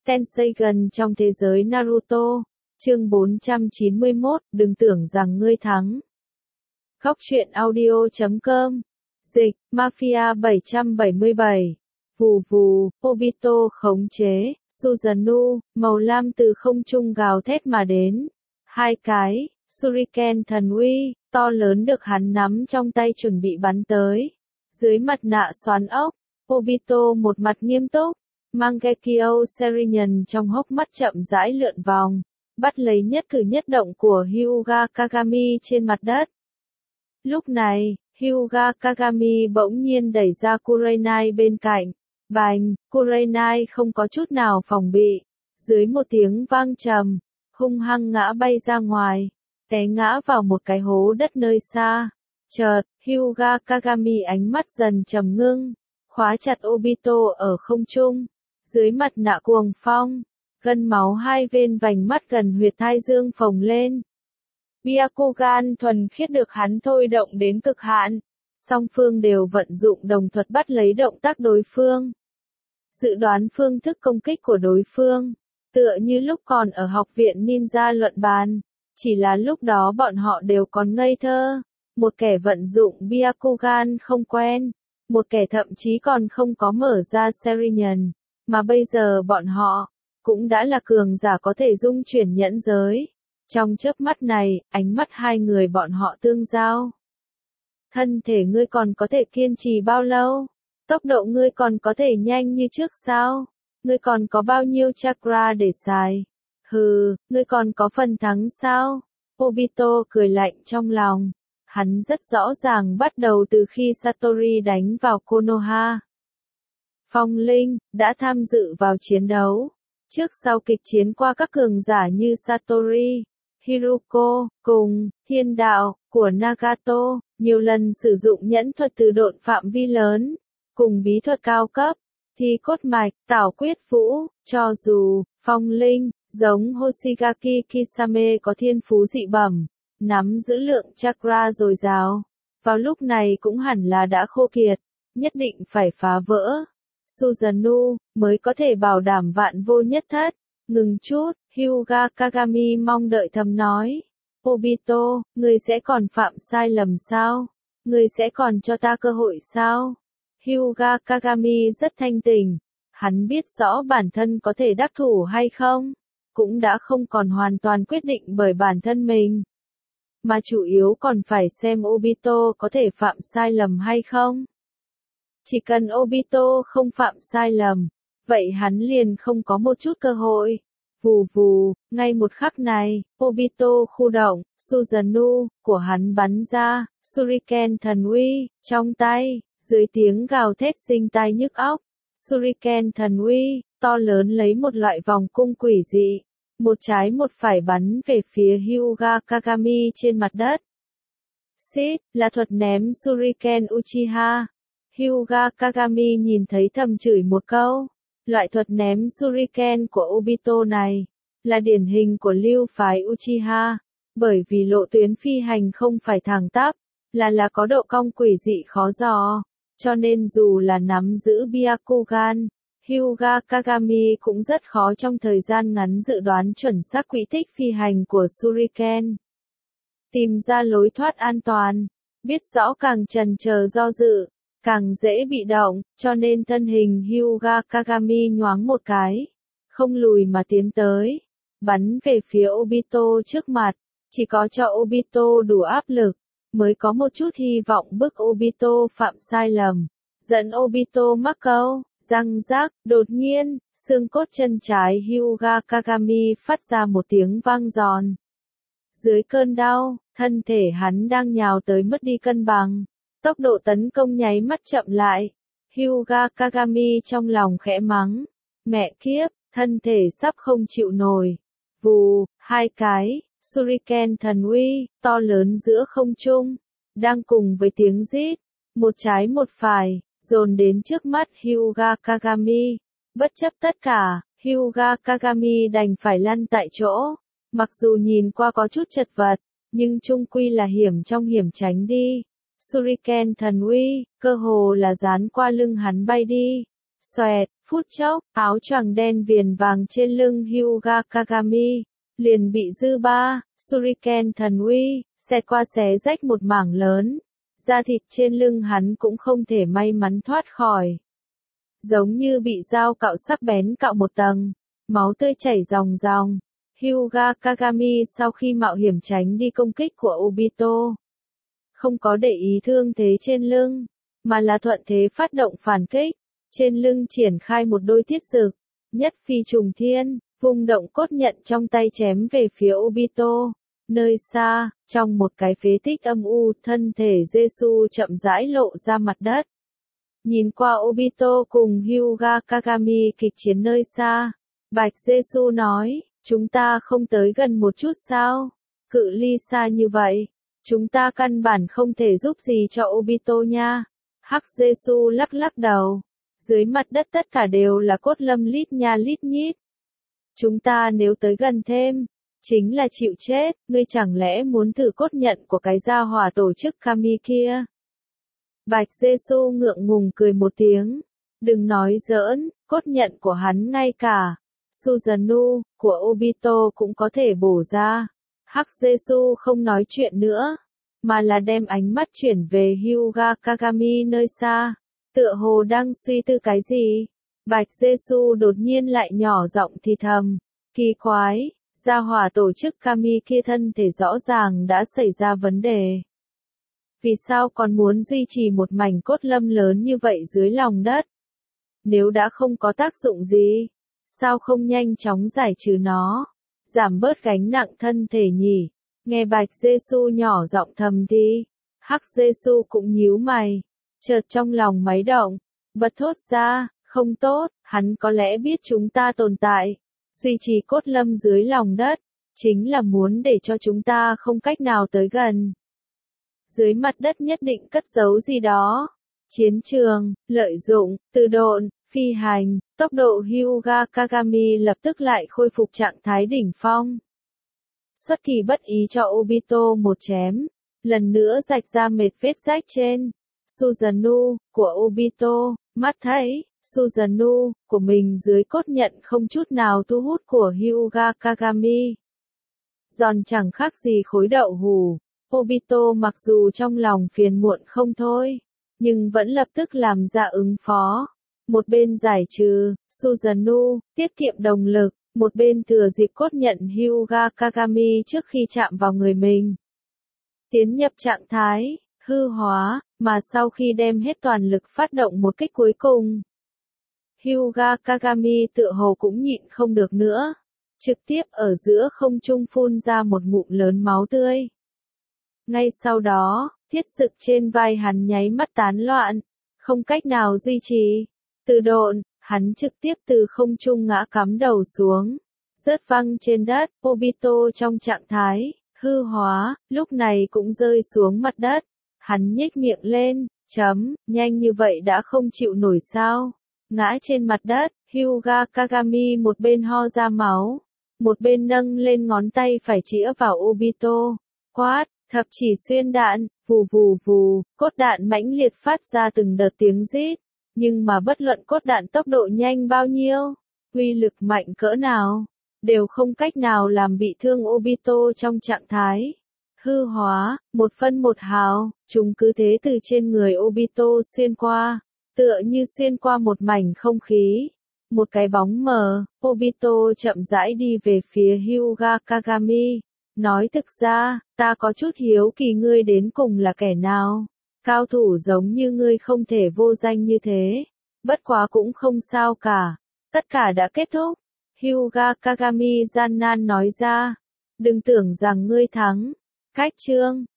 Tenseigan trong thế giới Naruto. Chương 491, đừng tưởng rằng ngươi thắng. Góc truyện audio.com. Dịch, Mafia 777. Vù vù, Obito khống chế, Susanoo, màu lam từ không trung gào thét mà đến. Hai cái, Shuriken thần uy, to lớn được hắn nắm trong tay chuẩn bị bắn tới. Dưới mặt nạ xoắn ốc, Obito một mặt nghiêm túc, Mangekyo Sharingan trong hốc mắt chậm rãi lượn vòng, bắt lấy nhất cử nhất động của Hyuga Kagami trên mặt đất. Lúc này, Hyuga Kagami bỗng nhiên đẩy ra Kurenai bên cạnh. Bành, Kurenai không có chút nào phòng bị. Dưới một tiếng vang trầm, hung hăng ngã bay ra ngoài, té ngã vào một cái hố đất nơi xa. Chợt, Hyuga Kagami ánh mắt dần trầm ngưng, khóa chặt Obito ở không trung. Dưới mặt nạ cuồng phong, gân máu hai bên vành mắt gần huyệt thái dương phồng lên. Byakugan thuần khiết được hắn thôi động đến cực hạn. Song phương đều vận dụng đồng thuật bắt lấy động tác đối phương. Dự đoán phương thức công kích của đối phương, tựa như lúc còn ở học viện ninja luận bàn. Chỉ là lúc đó bọn họ đều còn ngây thơ. Một kẻ vận dụng Byakugan không quen. Một kẻ thậm chí còn không có mở ra Sharingan. Mà bây giờ bọn họ, cũng đã là cường giả có thể dung chuyển nhẫn giới. Trong chớp mắt này, ánh mắt hai người bọn họ tương giao. Thân thể ngươi còn có thể kiên trì bao lâu? Tốc độ ngươi còn có thể nhanh như trước sao? Ngươi còn có bao nhiêu chakra để xài? Hừ, ngươi còn có phần thắng sao? Obito cười lạnh trong lòng. Hắn rất rõ ràng bắt đầu từ khi Satori đánh vào Konoha. Phong Linh, đã tham dự vào chiến đấu. Trước sau kịch chiến qua các cường giả như Satori, Hiruko, cùng Thiên Đạo, của Nagato, nhiều lần sử dụng nhẫn thuật từ độn phạm vi lớn, cùng bí thuật cao cấp, thi cốt mạch, tảo quyết vũ, cho dù, Phong Linh, giống Hoshigaki Kisame có thiên phú dị bẩm, nắm giữ lượng chakra dồi dào, vào lúc này cũng hẳn là đã khô kiệt, nhất định phải phá vỡ. Susanoo, mới có thể bảo đảm vạn vô nhất thất. Ngừng chút, Hyuga Kagami mong đợi thầm nói. Obito, ngươi sẽ còn phạm sai lầm sao? Ngươi sẽ còn cho ta cơ hội sao? Hyuga Kagami rất thanh tỉnh. Hắn biết rõ bản thân có thể đắc thủ hay không. Cũng đã không còn hoàn toàn quyết định bởi bản thân mình. Mà chủ yếu còn phải xem Obito có thể phạm sai lầm hay không. Chỉ cần Obito không phạm sai lầm, vậy hắn liền không có một chút cơ hội. Vù vù, ngay một khắc này, Obito khu động, Susanoo, của hắn bắn ra, Shuriken thần uy, trong tay, dưới tiếng gào thét sinh tai nhức óc. Shuriken thần uy, to lớn lấy một loại vòng cung quỷ dị, một trái một phải bắn về phía Hyuga Kagami trên mặt đất. Xít, là thuật ném Shuriken Uchiha. Hyuga Kagami nhìn thấy thầm chửi một câu. Loại thuật ném Shuriken của Obito này, là điển hình của lưu phái Uchiha, bởi vì lộ tuyến phi hành không phải thẳng tắp, là có độ cong quỷ dị khó dò, cho nên dù là nắm giữ Byakugan, Hyuga Kagami cũng rất khó trong thời gian ngắn dự đoán chuẩn xác quỹ tích phi hành của Shuriken. Tìm ra lối thoát an toàn, biết rõ càng chần chờ do dự, càng dễ bị động, cho nên thân hình Hyuga Kagami nhoáng một cái, không lùi mà tiến tới, bắn về phía Obito trước mặt, chỉ có cho Obito đủ áp lực, mới có một chút hy vọng bức Obito phạm sai lầm, dẫn Obito mắc câu, răng rác, đột nhiên, xương cốt chân trái Hyuga Kagami phát ra một tiếng vang giòn. Dưới cơn đau, thân thể hắn đang nhào tới mất đi cân bằng. Tốc độ tấn công nháy mắt chậm lại. Hyuga Kagami trong lòng khẽ mắng. Mẹ kiếp, thân thể sắp không chịu nổi. Vù, hai cái, Shuriken thần uy, to lớn giữa không trung. Đang cùng với tiếng rít, một trái một phải, dồn đến trước mắt Hyuga Kagami. Bất chấp tất cả, Hyuga Kagami đành phải lăn tại chỗ. Mặc dù nhìn qua có chút chật vật, nhưng chung quy là hiểm trong hiểm tránh đi. Shuriken thần uy, cơ hồ là dán qua lưng hắn bay đi. Xoẹt, phút chốc, áo choàng đen viền vàng trên lưng Hyuga Kagami liền bị dư ba, Shuriken thần uy, xẹt qua xé rách một mảng lớn. Da thịt trên lưng hắn cũng không thể may mắn thoát khỏi. Giống như bị dao cạo sắc bén cạo một tầng, máu tươi chảy ròng ròng. Hyuga Kagami sau khi mạo hiểm tránh đi công kích của Obito, không có để ý thương thế trên lưng, mà là thuận thế phát động phản kích. Trên lưng triển khai một đôi thiết dực, nhất phi trùng thiên, vung động cốt nhận trong tay chém về phía Obito. Nơi xa, trong một cái phế tích âm u, thân thể Jesu chậm rãi lộ ra mặt đất. Nhìn qua Obito cùng Hyuga Kagami kịch chiến nơi xa, Bạch Jesu nói, chúng ta không tới gần một chút sao? Cự ly xa như vậy, chúng ta căn bản không thể giúp gì cho Obito nha. Hắc Jesu lắc lắc đầu. Dưới mặt đất tất cả đều là cốt lâm lít nha lít nhít. Chúng ta nếu tới gần thêm, chính là chịu chết, ngươi chẳng lẽ muốn thử cốt nhận của cái gia hỏa tổ chức Kami kia? Bạch Jesu ngượng ngùng cười một tiếng. Đừng nói giỡn, cốt nhận của hắn ngay cả Susanoo của Obito cũng có thể bổ ra. Hắc Jesu không nói chuyện nữa, mà là đem ánh mắt chuyển về Hyuga Kagami nơi xa. Tựa hồ đang suy tư cái gì, Bạch Jesu đột nhiên lại nhỏ giọng thì thầm, kỳ quái, gia hỏa tổ chức Kami kia thân thể rõ ràng đã xảy ra vấn đề. Vì sao còn muốn duy trì một mảnh cốt lâm lớn như vậy dưới lòng đất? Nếu đã không có tác dụng gì, sao không nhanh chóng giải trừ nó, giảm bớt gánh nặng thân thể nhỉ? Nghe Bạch Jesu nhỏ giọng thầm thì, Hắc Jesu cũng nhíu mày. Chợt trong lòng máy động, bật thốt ra, không tốt, hắn có lẽ biết chúng ta tồn tại. Duy trì cốt lâm dưới lòng đất, chính là muốn để cho chúng ta không cách nào tới gần. Dưới mặt đất nhất định cất giấu gì đó. Chiến trường, lợi dụng, từ độn, phi hành, tốc độ Hyuga Kagami lập tức lại khôi phục trạng thái đỉnh phong. Xuất kỳ bất ý cho Obito một chém, lần nữa rạch ra mệt vết rách trên Susanoo của Obito, mắt thấy Susanoo của mình dưới cốt nhận không chút nào thu hút của Hyuga Kagami. Giòn chẳng khác gì khối đậu hủ. Obito mặc dù trong lòng phiền muộn không thôi, nhưng vẫn lập tức làm ra ứng phó. Một bên giải trừ Susanoo, tiết kiệm động lực, một bên thừa dịp cốt nhận Hyuga Kagami trước khi chạm vào người mình. Tiến nhập trạng thái hư hóa, mà sau khi đem hết toàn lực phát động một kích cuối cùng, Hyuga Kagami tựa hồ cũng nhịn không được nữa, trực tiếp ở giữa không trung phun ra một ngụm lớn máu tươi. Ngay sau đó, thiết dực trên vai hắn nháy mắt tán loạn, không cách nào duy trì. Từ độn, hắn trực tiếp từ không trung ngã cắm đầu xuống, rớt văng trên đất. Obito trong trạng thái hư hóa, lúc này cũng rơi xuống mặt đất. Hắn nhếch miệng lên, nhanh như vậy đã không chịu nổi sao? Ngã trên mặt đất, Hyuga Kagami một bên ho ra máu, một bên nâng lên ngón tay phải chĩa vào Obito, quát, thập chỉ xuyên đạn, vù vù vù, cốt đạn mãnh liệt phát ra từng đợt tiếng rít, nhưng mà bất luận cốt đạn tốc độ nhanh bao nhiêu, uy lực mạnh cỡ nào, đều không cách nào làm bị thương Obito trong trạng thái hư hóa, một phân một hào, chúng cứ thế từ trên người Obito xuyên qua, tựa như xuyên qua một mảnh không khí. Một cái bóng mờ, Obito chậm rãi đi về phía Hyuga Kagami, nói thực ra, ta có chút hiếu kỳ ngươi đến cùng là kẻ nào. Cao thủ giống như ngươi không thể vô danh như thế, bất quá cũng không sao cả, tất cả đã kết thúc. Hyuga Kagami gian nan nói ra, đừng tưởng rằng ngươi thắng. Cách chương